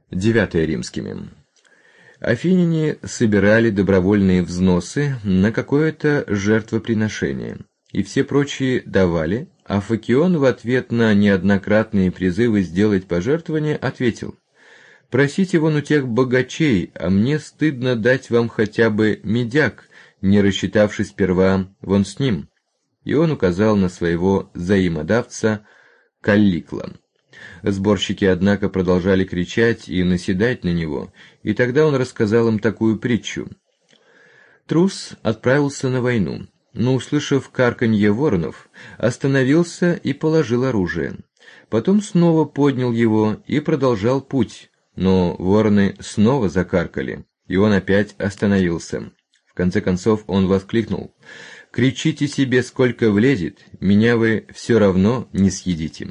9 римскими. Афиняне собирали добровольные взносы на какое-то жертвоприношение, и все прочие давали, а Фокион в ответ на неоднократные призывы сделать пожертвование ответил: «Просите вон у тех богачей, а мне стыдно дать вам хотя бы медяк, не рассчитавшись сперва вон с ним». И он указал на своего взаимодавца Калликла. Сборщики, однако, продолжали кричать и наседать на него, и тогда он рассказал им такую притчу. Трус отправился на войну, но, услышав карканье воронов, остановился и положил оружие. Потом снова поднял его и продолжал путь, но вороны снова закаркали, и он опять остановился. В конце концов он воскликнул: «Кричите себе, сколько влезет, меня вы все равно не съедите».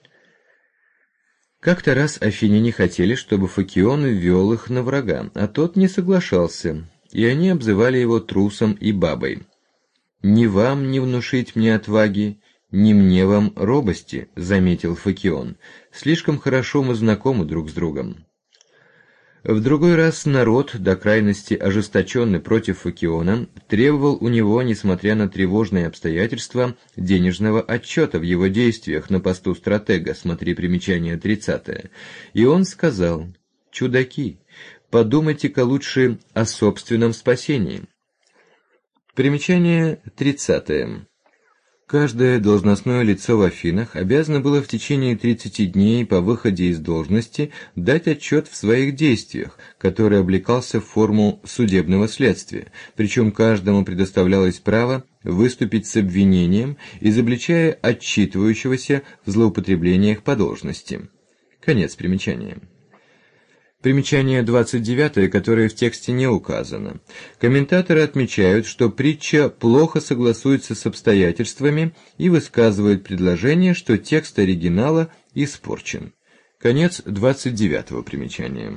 Как-то раз афиняне хотели, чтобы Фокион ввел их на врага, а тот не соглашался, и они обзывали его трусом и бабой. «Ни вам не внушить мне отваги, ни мне вам робости», — заметил Фокион. «Слишком хорошо мы знакомы друг с другом». В другой раз народ, до крайности ожесточенный против Фокиона, требовал у него, несмотря на тревожные обстоятельства, денежного отчета в его действиях на посту стратега, смотри примечание 30. И он сказал: «Чудаки, подумайте-ка лучше о собственном спасении». Примечание 30. Каждое должностное лицо в Афинах обязано было в течение 30 дней по выходе из должности дать отчет в своих действиях, который облекался в форму судебного следствия, причем каждому предоставлялось право выступить с обвинением, изобличая отчитывающегося в злоупотреблениях по должности. Конец примечания. Примечание 29, которое в тексте не указано. Комментаторы отмечают, что притча плохо согласуется с обстоятельствами и высказывают предложение, что текст оригинала испорчен. Конец 29 примечания.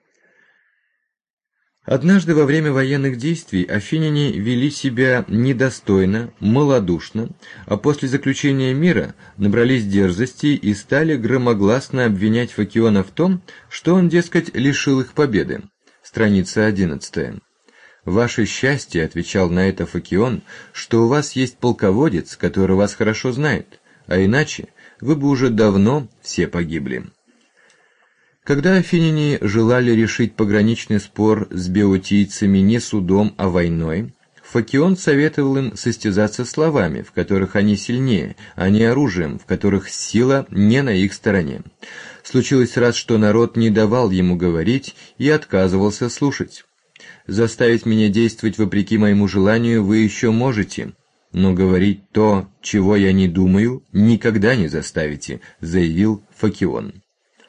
Однажды во время военных действий афиняне вели себя недостойно, малодушно, а после заключения мира набрались дерзости и стали громогласно обвинять Фокиона в том, что он, дескать, лишил их победы. Страница 11. «Ваше счастье», — отвечал на это Фокион, — «что у вас есть полководец, который вас хорошо знает, а иначе вы бы уже давно все погибли». Когда афиняне желали решить пограничный спор с беотийцами не судом, а войной, Фокион советовал им состязаться словами, в которых они сильнее, а не оружием, в которых сила не на их стороне. Случилось раз, что народ не давал ему говорить и отказывался слушать. «Заставить меня действовать вопреки моему желанию вы еще можете, но говорить то, чего я не думаю, никогда не заставите», — заявил Фокион.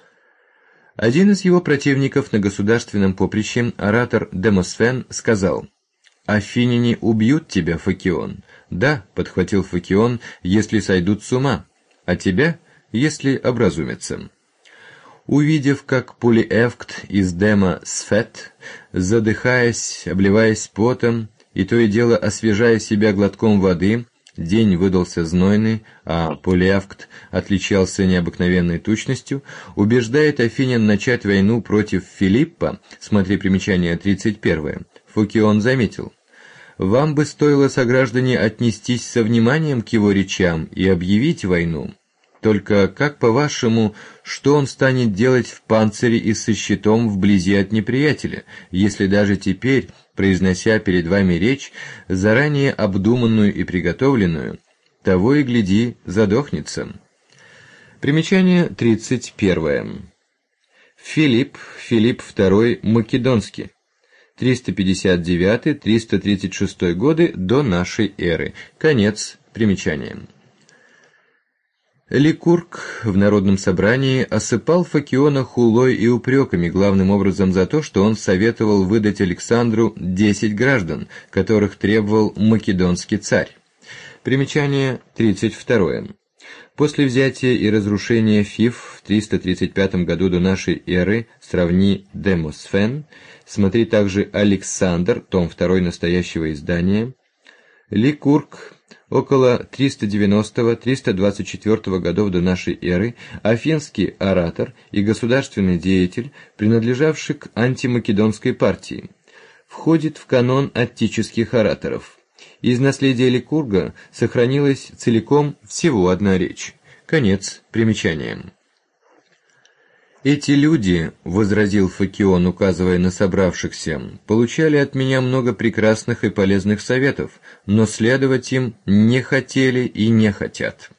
Один из его противников на государственном поприще, оратор Демосфен, сказал: «Афиняне убьют тебя, Фокион». «Да», — подхватил Фокион, — «если сойдут с ума, а тебя, если образумятся». Увидев, как Полиэвкт из Демосфет, задыхаясь, обливаясь потом и то и дело освежая себя глотком воды, день выдался знойный, а Полиэвкт отличался необыкновенной тучностью, убеждает афинян начать войну против Филиппа, смотри примечание 31, Фокион заметил: «Вам бы стоило, сограждане, отнестись со вниманием к его речам и объявить войну. Только как, по-вашему, что он станет делать в панцире и со щитом вблизи от неприятеля, если даже теперь, произнося перед вами речь, заранее обдуманную и приготовленную, того и гляди, задохнется». Примечание 31. Филипп II Македонский, 359-336 годы до нашей эры. Конец примечания. Ликург в народном собрании осыпал Фокиона хулой и упреками, главным образом за то, что он советовал выдать Александру 10 граждан, которых требовал македонский царь. Примечание 32. После взятия и разрушения Фив в 335 году до нашей эры, сравни Демосфен, смотри также Александр, том 2 настоящего издания, Ликург Около 390-324 годов до нашей эры афинский оратор и государственный деятель, принадлежавший к антимакедонской партии, входит в канон аттических ораторов. Из наследия Ликурга сохранилась целиком всего одна речь. Конец примечания. «Эти люди, — возразил Факион, указывая на собравшихся, — получали от меня много прекрасных и полезных советов, но следовать им не хотели и не хотят.